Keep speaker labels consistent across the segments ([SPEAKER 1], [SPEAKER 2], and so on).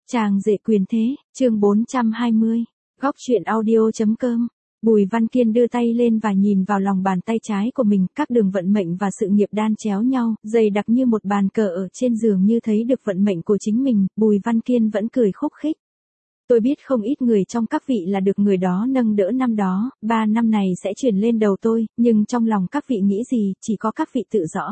[SPEAKER 1] Chàng rể quyền thế, chương 420, góc truyện audio.com. Bùi Văn Kiên đưa tay lên và nhìn vào lòng bàn tay trái của mình, các đường vận mệnh và sự nghiệp đan chéo nhau, dày đặc như một bàn cờ ở trên giường như thấy được vận mệnh của chính mình, Bùi Văn Kiên vẫn cười khúc khích. Tôi biết không ít người trong các vị là được người đó nâng đỡ năm đó, 3 năm này sẽ chuyển lên đầu tôi, nhưng trong lòng các vị nghĩ gì, chỉ có các vị tự rõ.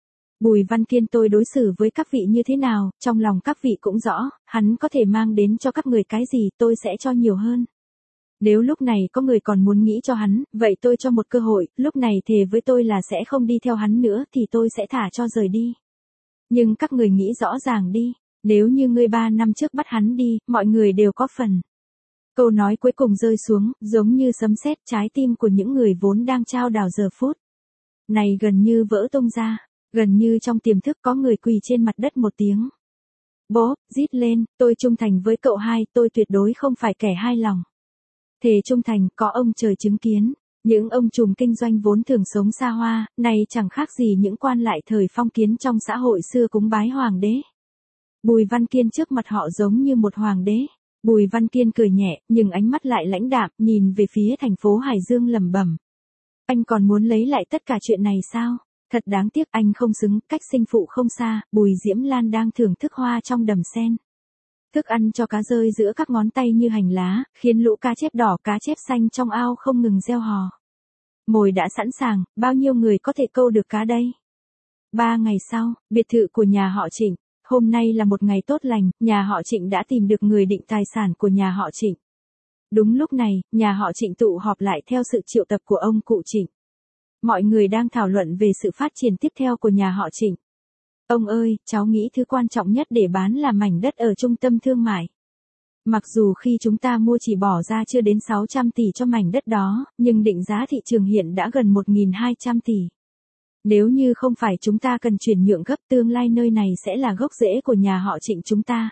[SPEAKER 1] Bùi Văn Kiên tôi đối xử với các vị như thế nào, trong lòng các vị cũng rõ, hắn có thể mang đến cho các người cái gì, tôi sẽ cho nhiều hơn. Nếu lúc này có người còn muốn nghĩ cho hắn, vậy tôi cho một cơ hội, lúc này thề với tôi là sẽ không đi theo hắn nữa thì tôi sẽ thả cho rời đi. Nhưng các người nghĩ rõ ràng đi, nếu như ngươi 3 năm trước bắt hắn đi, mọi người đều có phần. Câu nói cuối cùng rơi xuống, giống như sấm sét, trái tim của những người vốn đang chao đảo giờ phút này gần như vỡ tung ra. Gần như trong tiềm thức có người quỳ trên mặt đất một tiếng. Bố, rít lên, tôi trung thành với cậu hai, tôi tuyệt đối không phải kẻ hai lòng. Thề trung thành, có ông trời chứng kiến. Những ông trùm kinh doanh vốn thường sống xa hoa, này chẳng khác gì những quan lại thời phong kiến trong xã hội xưa cúng bái hoàng đế. Bùi Văn Kiên trước mặt họ giống như một hoàng đế. Bùi Văn Kiên cười nhẹ, nhưng ánh mắt lại lãnh đạm, nhìn về phía thành phố Hải Dương lẩm bẩm. Anh còn muốn lấy lại tất cả chuyện này sao? Thật đáng tiếc anh không xứng, cách sinh phụ không xa, Bùi Diễm Lan đang thưởng thức hoa trong đầm sen. Thức ăn cho cá rơi giữa các ngón tay như hành lá, khiến lũ cá chép đỏ cá chép xanh trong ao không ngừng reo hò. Mồi đã sẵn sàng, bao nhiêu người có thể câu được cá đây? 3 ngày sau, biệt thự của nhà họ Trịnh. Hôm nay là một ngày tốt lành, nhà họ Trịnh đã tìm được người định tài sản của nhà họ Trịnh. Đúng lúc này, nhà họ Trịnh tụ họp lại theo sự triệu tập của ông cụ Trịnh. Mọi người đang thảo luận về sự phát triển tiếp theo của nhà họ Trịnh. Ông ơi, cháu nghĩ thứ quan trọng nhất để bán là mảnh đất ở trung tâm thương mại. Mặc dù khi chúng ta mua chỉ bỏ ra chưa đến 600 tỷ cho mảnh đất đó, nhưng định giá thị trường hiện đã gần 1.200 tỷ. Nếu như không phải chúng ta cần chuyển nhượng gấp, tương lai nơi này sẽ là gốc rễ của nhà họ Trịnh chúng ta.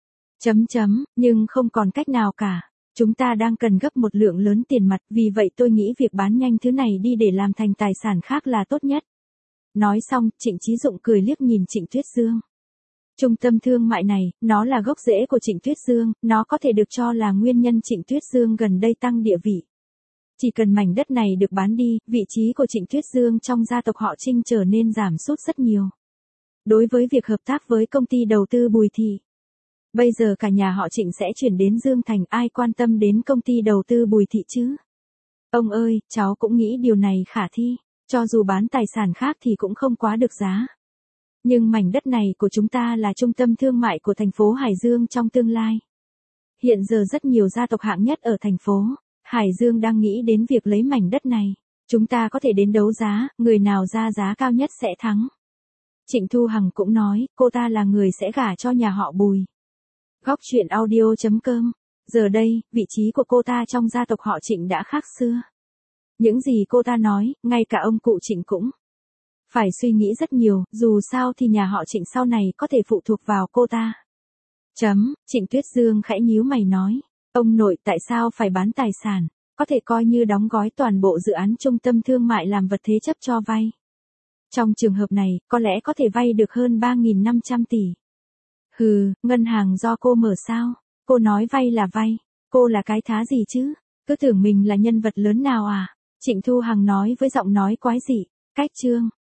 [SPEAKER 1] Nhưng không còn cách nào cả. Chúng ta đang cần gấp một lượng lớn tiền mặt, vì vậy tôi nghĩ việc bán nhanh thứ này đi để làm thành tài sản khác là tốt nhất. Nói xong, Trịnh Chí Dụng cười liếc nhìn Trịnh Tuyết Dương. Trung tâm thương mại này, nó là gốc rễ của Trịnh Tuyết Dương, nó có thể được cho là nguyên nhân Trịnh Tuyết Dương gần đây tăng địa vị. Chỉ cần mảnh đất này được bán đi, vị trí của Trịnh Tuyết Dương trong gia tộc họ Trinh trở nên giảm sút rất nhiều. Đối với việc hợp tác với công ty đầu tư Bùi Thị, bây giờ cả nhà họ Trịnh sẽ chuyển đến Dương Thành, ai quan tâm đến công ty đầu tư Bùi Thị chứ? Ông ơi, cháu cũng nghĩ điều này khả thi, cho dù bán tài sản khác thì cũng không quá được giá. Nhưng mảnh đất này của chúng ta là trung tâm thương mại của thành phố Hải Dương trong tương lai. Hiện giờ rất nhiều gia tộc hạng nhất ở thành phố Hải Dương đang nghĩ đến việc lấy mảnh đất này. Chúng ta có thể đến đấu giá, người nào ra giá cao nhất sẽ thắng. Trịnh Thu Hằng cũng nói, cô ta là người sẽ gả cho nhà họ Bùi. Góc truyện audio.com. Giờ đây, vị trí của cô ta trong gia tộc họ Trịnh đã khác xưa. Những gì cô ta nói, ngay cả ông cụ Trịnh cũng phải suy nghĩ rất nhiều, dù sao thì nhà họ Trịnh sau này có thể phụ thuộc vào cô ta. Trịnh Tuyết Dương khẽ nhíu mày nói, ông nội tại sao phải bán tài sản, có thể coi như đóng gói toàn bộ dự án trung tâm thương mại làm vật thế chấp cho vay. Trong trường hợp này, có lẽ có thể vay được hơn 3.500 tỷ. Hừ, ngân hàng do cô mở sao? Cô nói vay là vay, cô là cái thá gì chứ? Cứ tưởng mình là nhân vật lớn nào à? Trịnh Thu Hằng nói với giọng nói quái dị. Cách chương